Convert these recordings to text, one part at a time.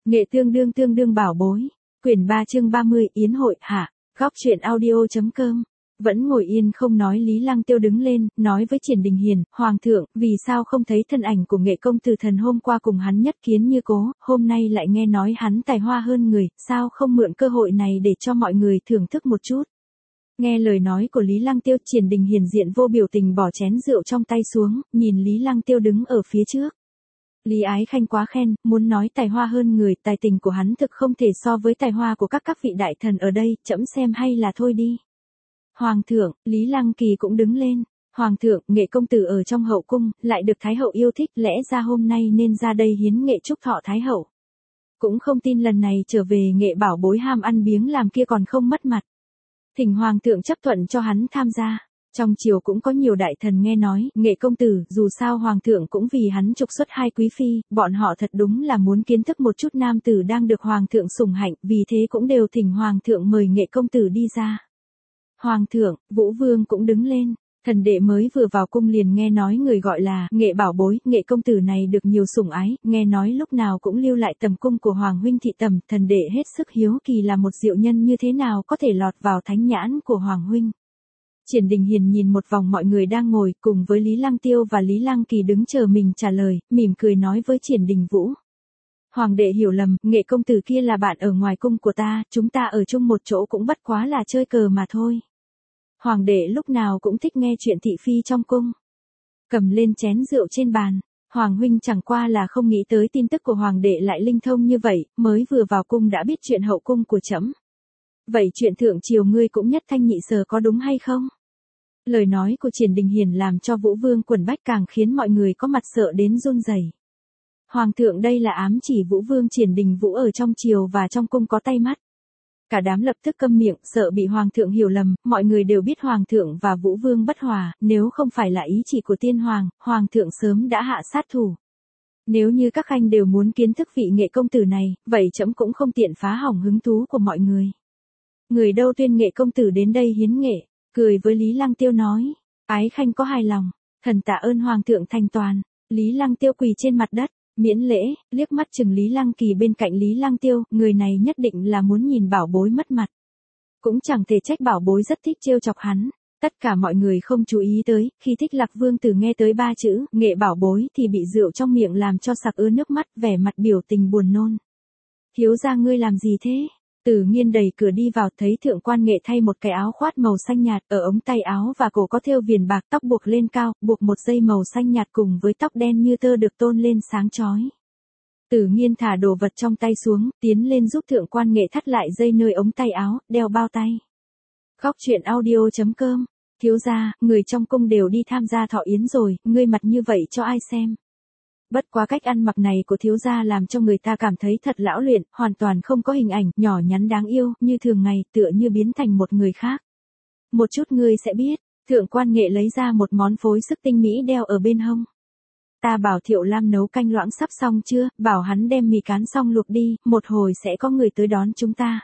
Nghệ tương đương bảo bối. Quyển 3 chương 30 Yến hội hạ. Góc truyện audio.com. Vẫn ngồi yên không nói, Lý Lăng Tiêu đứng lên, nói với Triển Đình Hiền, Hoàng thượng, vì sao không thấy thân ảnh của Nghệ công tử thần hôm qua cùng hắn nhất kiến như cố, hôm nay lại nghe nói hắn tài hoa hơn người, sao không mượn cơ hội này để cho mọi người thưởng thức một chút. Nghe lời nói của Lý Lăng Tiêu, Triển Đình Hiền diện vô biểu tình bỏ chén rượu trong tay xuống, nhìn Lý Lăng Tiêu đứng ở phía trước. Lý Ái Khanh quá khen, muốn nói tài hoa hơn người, tài tình của hắn thực không thể so với tài hoa của các vị đại thần ở đây, trẫm xem hay là thôi đi. Hoàng thượng, Lý Lăng Kỳ cũng đứng lên. Hoàng thượng, Nghệ công tử ở trong hậu cung, lại được Thái hậu yêu thích, lẽ ra hôm nay nên ra đây hiến nghệ chúc thọ Thái hậu. Cũng không tin lần này trở về Nghệ bảo bối ham ăn biếng làm kia còn không mất mặt. Thỉnh Hoàng thượng chấp thuận cho hắn tham gia. Trong triều cũng có nhiều đại thần nghe nói, Nghệ công tử, dù sao Hoàng thượng cũng vì hắn trục xuất 2 quý phi, bọn họ thật đúng là muốn kiến thức một chút nam tử đang được Hoàng thượng sủng hạnh, vì thế cũng đều thỉnh Hoàng thượng mời Nghệ công tử đi ra. Hoàng thượng, Vũ Vương cũng đứng lên. Thần đệ mới vừa vào cung liền nghe nói người gọi là Nghệ bảo bối, Nghệ công tử này được nhiều sủng ái, nghe nói lúc nào cũng lưu lại tầm cung của Hoàng huynh thị tầm, thần đệ hết sức hiếu kỳ là một diệu nhân như thế nào có thể lọt vào thánh nhãn của Hoàng huynh. Triển Đình Hiền nhìn một vòng mọi người đang ngồi, cùng với Lý Lăng Tiêu và Lý Lăng Kỳ đứng chờ mình trả lời, mỉm cười nói với Triển Đình Vũ. Hoàng đệ hiểu lầm, Nghệ công tử kia là bạn ở ngoài cung của ta, chúng ta ở chung một chỗ cũng bất quá là chơi cờ mà thôi. Hoàng đệ lúc nào cũng thích nghe chuyện thị phi trong cung. Cầm lên chén rượu trên bàn, Hoàng huynh chẳng qua là không nghĩ tới tin tức của Hoàng đệ lại linh thông như vậy, mới vừa vào cung đã biết chuyện hậu cung của trẫm. Vậy chuyện thượng triều ngươi cũng nhất thanh nhị sở có đúng hay không? Lời nói của Triển Đình Hiền làm cho Vũ Vương quần bách càng khiến mọi người có mặt sợ đến run rẩy. Hoàng thượng đây là ám chỉ Vũ Vương Triển Đình Vũ ở trong triều và trong cung có tay mắt. Cả đám lập tức câm miệng, sợ bị Hoàng thượng hiểu lầm, mọi người đều biết Hoàng thượng và Vũ Vương bất hòa, nếu không phải là ý chỉ của tiên hoàng, Hoàng thượng sớm đã hạ sát thủ. Nếu như các khanh đều muốn kiến thức vị Nghệ công tử này, vậy trẫm cũng không tiện phá hỏng hứng thú của mọi người. Người đâu tuyên Nghệ công tử đến đây hiến nghệ, cười với Lý Lăng Tiêu nói, Ái Khanh có hài lòng, thần tạ ơn Hoàng thượng thành toàn. Lý Lăng Tiêu quỳ trên mặt đất, miễn lễ, liếc mắt chừng Lý Lăng Kỳ bên cạnh Lý Lăng Tiêu, người này nhất định là muốn nhìn bảo bối mất mặt. Cũng chẳng thể trách bảo bối rất thích trêu chọc hắn. Tất cả mọi người không chú ý tới, khi Thích Lạc Vương tử nghe tới 3 chữ, Nghệ bảo bối thì bị rượu trong miệng làm cho sặc ứa nước mắt, vẻ mặt biểu tình buồn nôn. Thiếu gia ngươi làm gì thế? Tử Nghiên đẩy cửa đi vào, thấy thượng quan Nghệ thay một cái áo khoát màu xanh nhạt, ở ống tay áo và cổ có thêu viền bạc, tóc buộc lên cao, buộc một dây màu xanh nhạt cùng với tóc đen như tơ được tôn lên sáng chói. Tử Nghiên thả đồ vật trong tay xuống, tiến lên giúp thượng quan Nghệ thắt lại dây nơi ống tay áo, đeo bao tay. Góc truyện audio.com. Thiếu gia, người trong cung đều đi tham gia thọ yến rồi, ngươi mặt như vậy cho ai xem? Bất quá cách ăn mặc này của thiếu gia làm cho người ta cảm thấy thật lão luyện, hoàn toàn không có hình ảnh, nhỏ nhắn đáng yêu, như thường ngày, tựa như biến thành một người khác. Một chút ngươi sẽ biết, thượng quan Nghệ lấy ra một món phối sức tinh mỹ đeo ở bên hông. Ta bảo Thiệu Lam nấu canh loãng sắp xong chưa, bảo hắn đem mì cán xong luộc đi, một hồi sẽ có người tới đón chúng ta.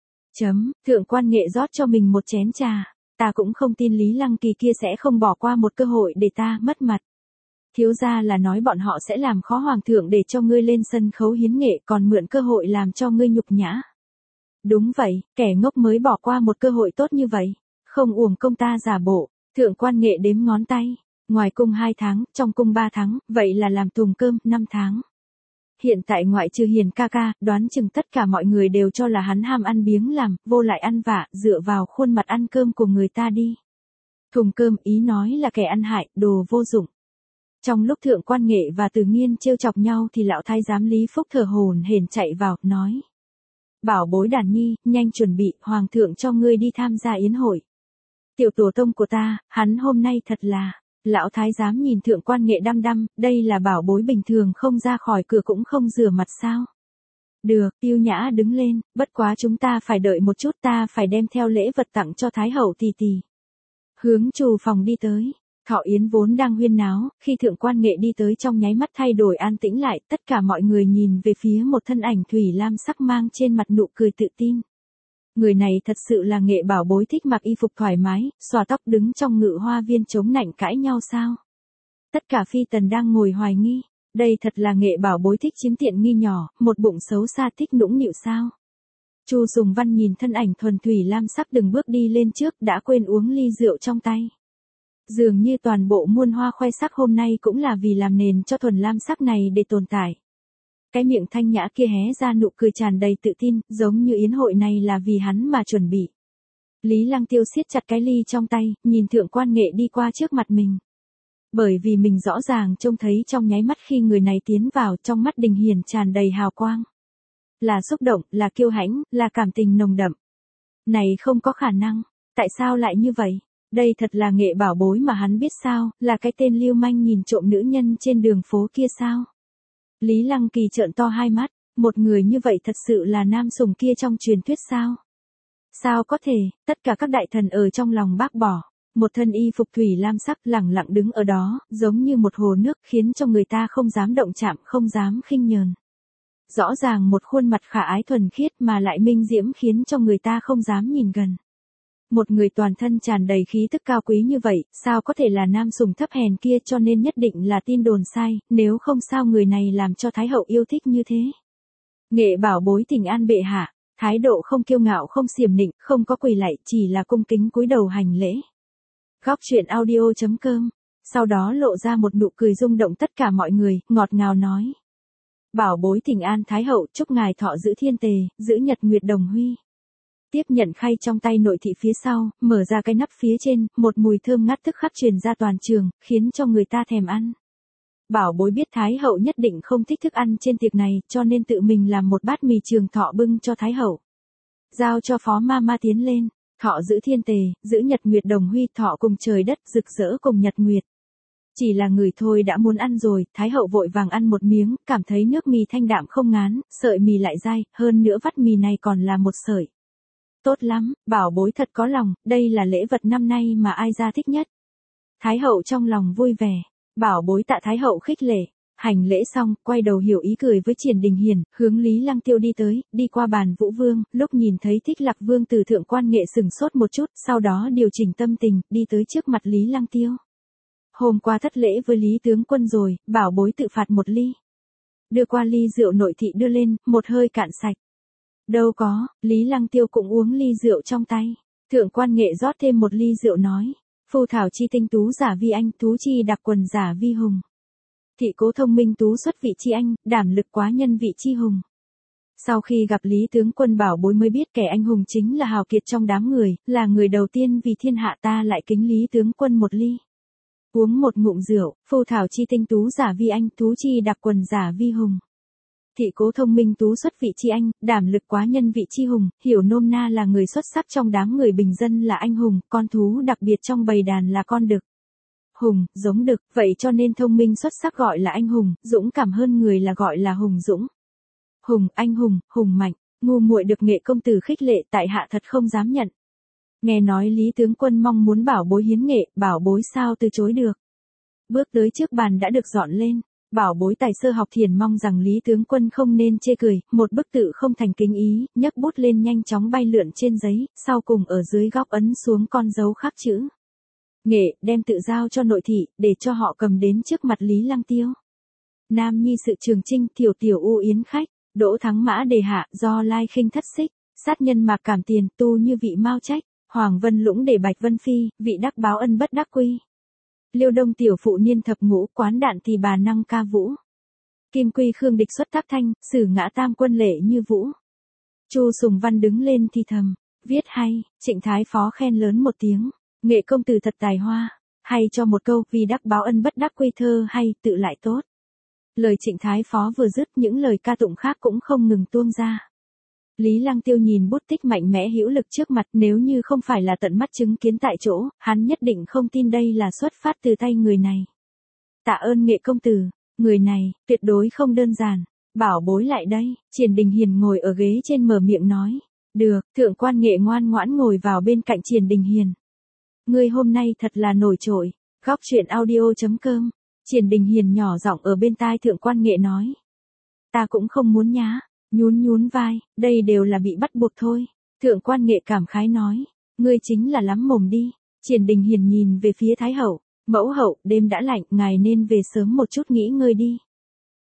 Thượng quan Nghệ rót cho mình một chén trà, ta cũng không tin Lý Lăng Kỳ kia sẽ không bỏ qua một cơ hội để ta mất mặt. Thiếu gia là nói bọn họ sẽ làm khó Hoàng thượng để cho ngươi lên sân khấu hiến nghệ, còn mượn cơ hội làm cho ngươi nhục nhã. Đúng vậy, kẻ ngốc mới bỏ qua một cơ hội tốt như vậy, không uổng công ta giả bộ. Thượng quan Nghệ đếm ngón tay, ngoài cung 2 tháng, trong cung 3 tháng, vậy là làm thùng cơm 5 tháng. Hiện tại ngoại trừ Hiền ca ca, đoán chừng tất cả mọi người đều cho là hắn ham ăn biếng làm, vô lại ăn vạ, dựa vào khuôn mặt ăn cơm của người ta đi. Thùng cơm ý nói là kẻ ăn hại, đồ vô dụng. Trong lúc thượng quan Nghệ và Tử Nghiên trêu chọc nhau thì lão thái giám Lý Phúc thở hổn hển chạy vào, nói. Bảo bối Đàn Nhi, nhanh chuẩn bị, Hoàng thượng cho ngươi đi tham gia yến hội. Tiểu tổ tông của ta, hắn hôm nay thật là. Lão thái giám nhìn thượng quan Nghệ đăm đăm, đây là bảo bối bình thường không ra khỏi cửa cũng không rửa mặt sao. Được, yêu nhã đứng lên, bất quá chúng ta phải đợi một chút, ta phải đem theo lễ vật tặng cho Thái hậu tỷ tỷ. Hướng trù phòng đi tới. Thọ yến vốn đang huyên náo, khi thượng quan Nghệ đi tới trong nháy mắt thay đổi an tĩnh lại, tất cả mọi người nhìn về phía một thân ảnh thủy lam sắc mang trên mặt nụ cười tự tin. Người này thật sự là Nghệ bảo bối thích mặc y phục thoải mái, xòa tóc đứng trong ngự hoa viên chống nạnh cãi nhau sao? Tất cả phi tần đang ngồi hoài nghi, Đây thật là Nghệ bảo bối thích chiếm tiện nghi nhỏ, một bụng xấu xa thích nũng nịu sao. Chu Sùng Văn nhìn thân ảnh thuần thủy lam sắc từng bước đi lên trước đã quên uống ly rượu trong tay. Dường như toàn bộ muôn hoa khoe sắc hôm nay cũng là vì làm nền cho thuần lam sắc này để tồn tại. Cái miệng thanh nhã kia hé ra nụ cười tràn đầy tự tin, giống như yến hội này là vì hắn mà chuẩn bị. Lý Lăng Tiêu siết chặt cái ly trong tay, nhìn Thượng Quan Nghệ đi qua trước mặt mình. Bởi vì mình rõ ràng trông thấy trong nháy mắt khi người này tiến vào, trong mắt Đình Hiền tràn đầy hào quang. Là xúc động, là kiêu hãnh, là cảm tình nồng đậm. Này không có khả năng, tại sao lại như vậy? Đây thật là Nghệ bảo bối mà hắn biết sao, là cái tên lưu manh nhìn trộm nữ nhân trên đường phố kia sao? Lý Lăng Kỳ trợn to hai mắt, một người như vậy thật sự là nam sùng kia trong truyền thuyết sao? Sao có thể, tất cả các đại thần ở trong lòng bác bỏ. Một thân y phục thủy lam sắc lẳng lặng đứng ở đó, giống như một hồ nước khiến cho người ta không dám động chạm, không dám khinh nhờn. Rõ ràng một khuôn mặt khả ái thuần khiết mà lại minh diễm khiến cho người ta không dám nhìn gần. Một người toàn thân tràn đầy khí tức cao quý như vậy, sao có thể là nam sùng thấp hèn kia, cho nên nhất định là tin đồn sai, nếu không sao người này làm cho Thái hậu yêu thích như thế. Nghệ bảo bối thỉnh an bệ hạ, thái độ không kiêu ngạo không xiểm nịnh, không có quỳ lạy, chỉ là cung kính cúi đầu hành lễ. Góc truyện audio.com, sau đó lộ ra một nụ cười rung động tất cả mọi người, ngọt ngào nói. Bảo bối thỉnh an Thái hậu, chúc ngài thọ giữ thiên tề, giữ nhật nguyệt đồng huy. Tiếp nhận khay trong tay nội thị phía sau, mở ra cái nắp phía trên, một mùi thơm ngát tức khắc truyền ra toàn trường, khiến cho người ta thèm ăn. Bảo bối biết Thái hậu nhất định không thích thức ăn trên tiệc này, cho nên tự mình làm một bát mì trường thọ bưng cho Thái hậu. Giao cho phó ma ma tiến lên, thọ giữ thiên tề, giữ nhật nguyệt đồng huy, thọ cùng trời đất, rực rỡ cùng nhật nguyệt. Chỉ là người thôi đã muốn ăn rồi, Thái hậu vội vàng ăn một miếng, cảm thấy nước mì thanh đạm không ngán, sợi mì lại dai, hơn nữa vắt mì này còn là một sợi. Tốt lắm, bảo bối thật có lòng, đây là lễ vật năm nay mà ai ra thích nhất. Thái hậu trong lòng vui vẻ, bảo bối tạ Thái hậu khích lệ. Hành lễ xong, quay đầu hiểu ý cười với Triển Đình Hiền, hướng Lý Lăng Tiêu đi tới, đi qua bàn Vũ Vương, lúc nhìn thấy Thích Lạc Vương từ Thượng Quan Nghệ sừng sốt một chút, sau đó điều chỉnh tâm tình, đi tới trước mặt Lý Lăng Tiêu. Hôm qua thất lễ với Lý tướng quân rồi, bảo bối tự phạt một ly. Đưa qua ly rượu nội thị đưa lên, một hơi cạn sạch. Đâu có, Lý Lăng Tiêu cũng uống ly rượu trong tay. Thượng Quan Nghệ rót thêm một ly rượu nói, phu thảo chi tinh tú giả vi anh, tú chi đặc quần giả vi hùng. Thị cố thông minh tú xuất vị chi anh, đảm lực quá nhân vị chi hùng. Sau khi gặp Lý tướng quân bảo bối mới biết kẻ anh hùng chính là hào kiệt trong đám người, là người đầu tiên vì thiên hạ ta lại kính Lý tướng quân một ly. Uống một ngụm rượu, phu thảo chi tinh tú giả vi anh, tú chi đặc quần giả vi hùng. Thị cố thông minh tú xuất vị chi anh, đảm lực quá nhân vị chi hùng, hiểu nôm na là người xuất sắc trong đám người bình dân là anh hùng, con thú đặc biệt trong bầy đàn là con đực. Hùng, giống đực, vậy cho nên thông minh xuất sắc gọi là anh hùng, dũng cảm hơn người là gọi là hùng dũng. Hùng, anh hùng, hùng mạnh, ngu muội được Nghệ công tử khích lệ, tại hạ thật không dám nhận. Nghe nói Lý tướng quân mong muốn bảo bối hiến Nghệ, bảo bối sao từ chối được. Bước tới trước bàn đã được dọn lên, bảo bối tài sơ học thiền mong rằng Lý tướng quân không nên chê cười, một bức tự không thành kính ý, nhấc bút lên nhanh chóng bay lượn trên giấy, sau cùng ở dưới góc ấn xuống con dấu khắc chữ. Nghệ, đem tự giao cho nội thị, để cho họ cầm đến trước mặt Lý Lăng Tiêu. Nam nhi sự trường chinh, tiểu tiểu u yến khách, đỗ thắng mã đề hạ, do lai khinh thất xích, sát nhân mạc cảm tiền, tu như vị mao trách, Hoàng Vân Lũng để Bạch Vân Phi, vị đắc báo ân bất đắc quy. Liêu Đông tiểu phụ niên thập ngũ, quán đạn thì bà năng ca vũ. Kim Quy Khương địch xuất tháp thanh, sử ngã tam quân lệ như vũ. Chu Sùng Văn đứng lên thì thầm, viết hay, Trịnh Thái Phó khen lớn một tiếng. Nghệ công tử thật tài hoa, hay cho một câu, vì đắc báo ân bất đắc quy thơ hay, tự lại tốt. Lời Trịnh Thái Phó vừa dứt, những lời ca tụng khác cũng không ngừng tuôn ra. Lý Lăng Tiêu nhìn bút tích mạnh mẽ hữu lực trước mặt, nếu như không phải là tận mắt chứng kiến tại chỗ, hắn nhất định không tin đây là xuất phát từ tay người này. Tạ ơn Nghệ công tử, người này, tuyệt đối không đơn giản. Bảo bối lại đây, Triển Đình Hiền ngồi ở ghế trên mở miệng nói. Được, Thượng Quan Nghệ ngoan ngoãn ngồi vào bên cạnh Triển Đình Hiền. Ngươi hôm nay thật là nổi trội. Góc truyện audio.com, Triển Đình Hiền nhỏ giọng ở bên tai Thượng Quan Nghệ nói. Ta cũng không muốn nhá, nhún vai, đây đều là bị bắt buộc thôi. Thượng Quan Nghệ cảm khái nói, ngươi chính là lắm mồm đi. Triển Đình Hiền nhìn về phía Thái hậu, mẫu hậu, đêm đã lạnh, ngài nên về sớm một chút nghỉ ngơi đi.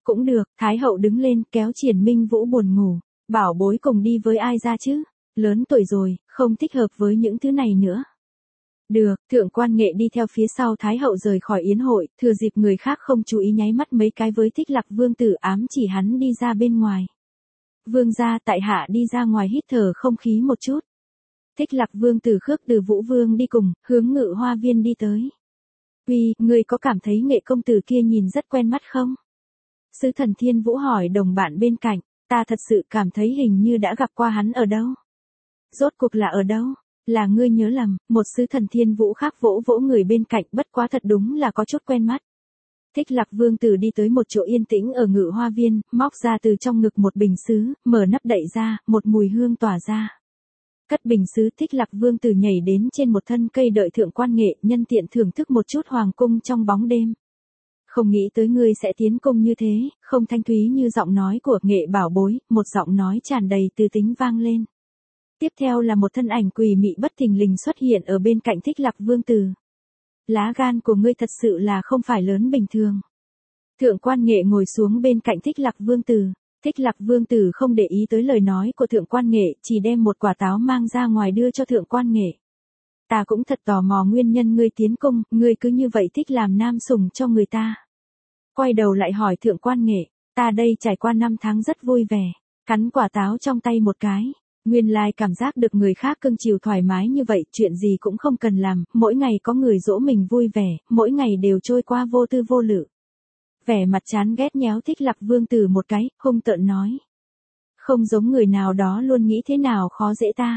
Cũng được, Thái hậu đứng lên kéo Triển Minh Vũ buồn ngủ. Bảo bối cùng đi với ai ra chứ? Lớn tuổi rồi, không thích hợp với những thứ này nữa. Được, thượng quan nghệ đi theo phía sau Thái hậu rời khỏi yến hội, thừa dịp người khác không chú ý nháy mắt mấy cái với Thích Lạc Vương tử ám chỉ hắn đi ra bên ngoài. Vương gia tại hạ đi ra ngoài hít thở không khí một chút. Thích Lạc Vương tử khước từ Vũ Vương đi cùng, hướng Ngự Hoa Viên đi tới. Uy, người có cảm thấy nghệ công tử kia nhìn rất quen mắt không? Sứ thần Thiên Vũ hỏi đồng bạn bên cạnh, ta thật sự cảm thấy hình như đã gặp qua hắn ở đâu. Rốt cuộc là ở đâu? Là ngươi nhớ lầm, một sứ thần Thiên Vũ khác vỗ vỗ người bên cạnh, bất quá thật đúng là có chút quen mắt. Thích Lạc Vương tử đi tới một chỗ yên tĩnh ở Ngự Hoa Viên, móc ra từ trong ngực một bình sứ, mở nắp đậy ra, một mùi hương tỏa ra. Cất bình sứ, Thích Lạc Vương tử nhảy đến trên một thân cây đợi thượng quan nghệ, nhân tiện thưởng thức một chút hoàng cung trong bóng đêm. Không nghĩ tới ngươi sẽ tiến cung như thế, không thanh thúy như giọng nói của Nghệ bảo bối, một giọng nói tràn đầy từ tính vang lên. Tiếp theo là một thân ảnh quỷ mị bất thình lình xuất hiện ở bên cạnh Thích Lạc Vương tử. Lá gan của ngươi thật sự là không phải lớn bình thường. Thượng quan Nghệ ngồi xuống bên cạnh Thích Lạc Vương tử. Thích Lạc Vương tử không để ý tới lời nói của thượng quan Nghệ, chỉ đem một quả táo mang ra ngoài đưa cho thượng quan Nghệ. Ta cũng thật tò mò nguyên nhân ngươi tiến cung, ngươi cứ như vậy thích làm nam sủng cho người ta. Quay đầu lại hỏi thượng quan Nghệ, ta đây trải qua 5 tháng rất vui vẻ, cắn quả táo trong tay một cái. Nguyên lai cảm giác được người khác cưng chiều thoải mái như vậy, chuyện gì cũng không cần làm, mỗi ngày có người dỗ mình vui vẻ, mỗi ngày đều trôi qua vô tư vô lự. Vẻ mặt chán ghét nhéo Thích Lạc Vương tử một cái, hung tợn nói. Không giống người nào đó luôn nghĩ thế nào khó dễ ta.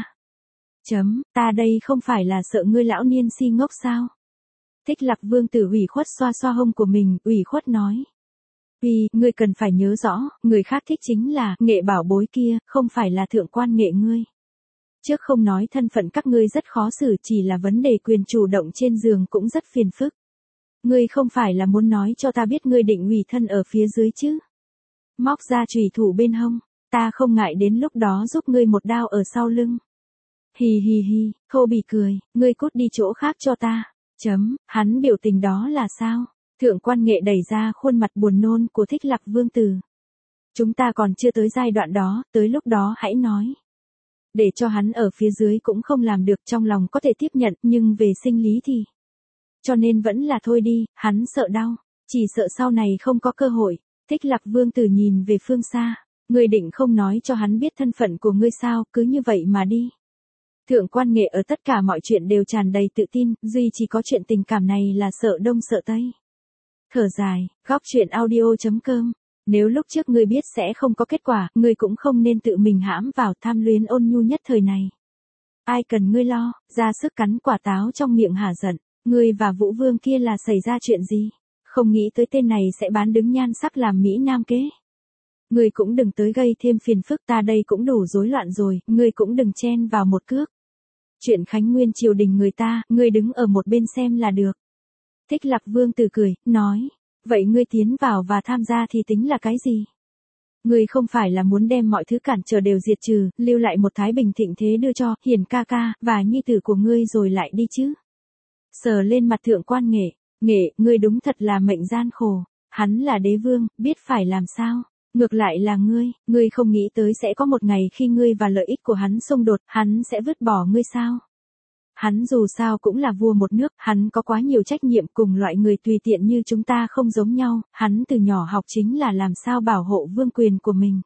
Ta đây không phải là sợ ngươi lão niên si ngốc sao? Thích Lạc Vương tử ủy khuất xoa xoa hông của mình, ủy khuất nói. Vì, ngươi cần phải nhớ rõ, người khác thích chính là, Nghệ bảo bối kia, không phải là thượng quan Nghệ ngươi. Trước không nói thân phận các ngươi rất khó xử, chỉ là vấn đề quyền chủ động trên giường cũng rất phiền phức. Ngươi không phải là muốn nói cho ta biết ngươi định ủy thân ở phía dưới chứ? Móc ra chùy thủ bên hông, ta không ngại đến lúc đó giúp ngươi một đao ở sau lưng. Hì hì hì, thô bỉ cười, ngươi cút đi chỗ khác cho ta. Hắn biểu tình đó là sao? Thượng quan Nghệ đẩy ra khuôn mặt buồn nôn của Thích Lạc Vương tử. Chúng ta còn chưa tới giai đoạn đó, tới lúc đó hãy nói. Để cho hắn ở phía dưới cũng không làm được, trong lòng có thể tiếp nhận, nhưng về sinh lý thì. Cho nên vẫn là thôi đi, hắn sợ đau, chỉ sợ sau này không có cơ hội. Thích Lạc Vương tử nhìn về phương xa, ngươi định không nói cho hắn biết thân phận của ngươi sao, cứ như vậy mà đi. Thượng quan Nghệ ở tất cả mọi chuyện đều tràn đầy tự tin, duy chỉ có chuyện tình cảm này là sợ đông sợ tây. Thở dài, góc chuyện audio.com. Nếu lúc trước ngươi biết sẽ không có kết quả, ngươi cũng không nên tự mình hãm vào tham luyến ôn nhu nhất thời này. Ai cần ngươi lo, ra sức cắn quả táo trong miệng hả giận, ngươi và Vũ Vương kia là xảy ra chuyện gì? Không nghĩ tới tên này sẽ bán đứng nhan sắc làm Mỹ Nam kế. Ngươi cũng đừng tới gây thêm phiền phức, ta đây cũng đủ rối loạn rồi, ngươi cũng đừng chen vào một cước. Chuyện Khánh Nguyên triều đình người ta, ngươi đứng ở một bên xem là được. Thích Lạc Vương tử cười, nói, vậy ngươi tiến vào và tham gia thì tính là cái gì? Ngươi không phải là muốn đem mọi thứ cản trở đều diệt trừ, lưu lại một thái bình thịnh thế đưa cho Hiền ca ca và nhi tử của ngươi rồi lại đi chứ? Sờ lên mặt thượng quan Nghệ, Nghệ, ngươi đúng thật là mệnh gian khổ, hắn là đế vương, biết phải làm sao? Ngược lại là ngươi không nghĩ tới sẽ có một ngày khi ngươi và lợi ích của hắn xung đột, hắn sẽ vứt bỏ ngươi sao? Hắn dù sao cũng là vua một nước, hắn có quá nhiều trách nhiệm, cùng loại người tùy tiện như chúng ta không giống nhau, hắn từ nhỏ học chính là làm sao bảo hộ vương quyền của mình.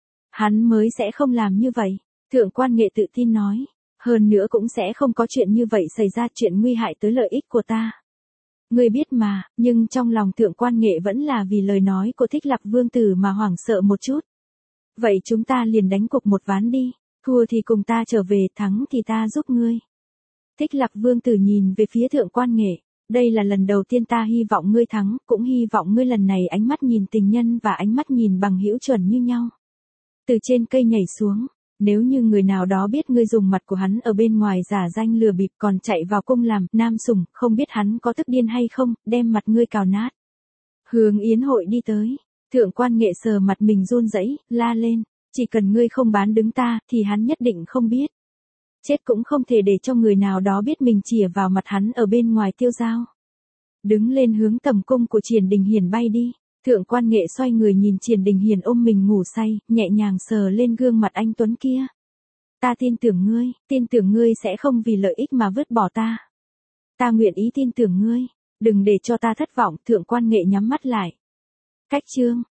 Hắn mới sẽ không làm như vậy, thượng quan Nghệ tự tin nói, hơn nữa cũng sẽ không có chuyện như vậy xảy ra, chuyện nguy hại tới lợi ích của ta. Ngươi biết mà, nhưng trong lòng thượng quan Nghệ vẫn là vì lời nói của Thích Lạc Vương tử mà hoảng sợ một chút. Vậy chúng ta liền đánh cuộc một ván đi, thua thì cùng ta trở về, thắng thì ta giúp ngươi. Thích Lạc Vương tử nhìn về phía thượng quan Nghệ, đây là lần đầu tiên ta hy vọng ngươi thắng, cũng hy vọng ngươi lần này ánh mắt nhìn tình nhân và ánh mắt nhìn bằng hữu chuẩn như nhau. Từ trên cây nhảy xuống, nếu như người nào đó biết ngươi dùng mặt của hắn ở bên ngoài giả danh lừa bịp còn chạy vào cung làm nam sủng, không biết hắn có tức điên hay không, đem mặt ngươi cào nát. Hướng yến hội đi tới, thượng quan Nghệ sờ mặt mình run rẩy, la lên, chỉ cần ngươi không bán đứng ta, thì hắn nhất định không biết. Chết cũng không thể để cho người nào đó biết mình chìa vào mặt hắn ở bên ngoài tiêu dao. Đứng lên hướng tầm cung của Triển Đình Hiển bay đi. Thượng quan Nghệ xoay người nhìn Triển Đình Hiền ôm mình ngủ say, nhẹ nhàng sờ lên gương mặt anh tuấn kia. Ta tin tưởng ngươi sẽ không vì lợi ích mà vứt bỏ ta. Ta nguyện ý tin tưởng ngươi, đừng để cho ta thất vọng. Thượng quan Nghệ nhắm mắt lại. Cách chương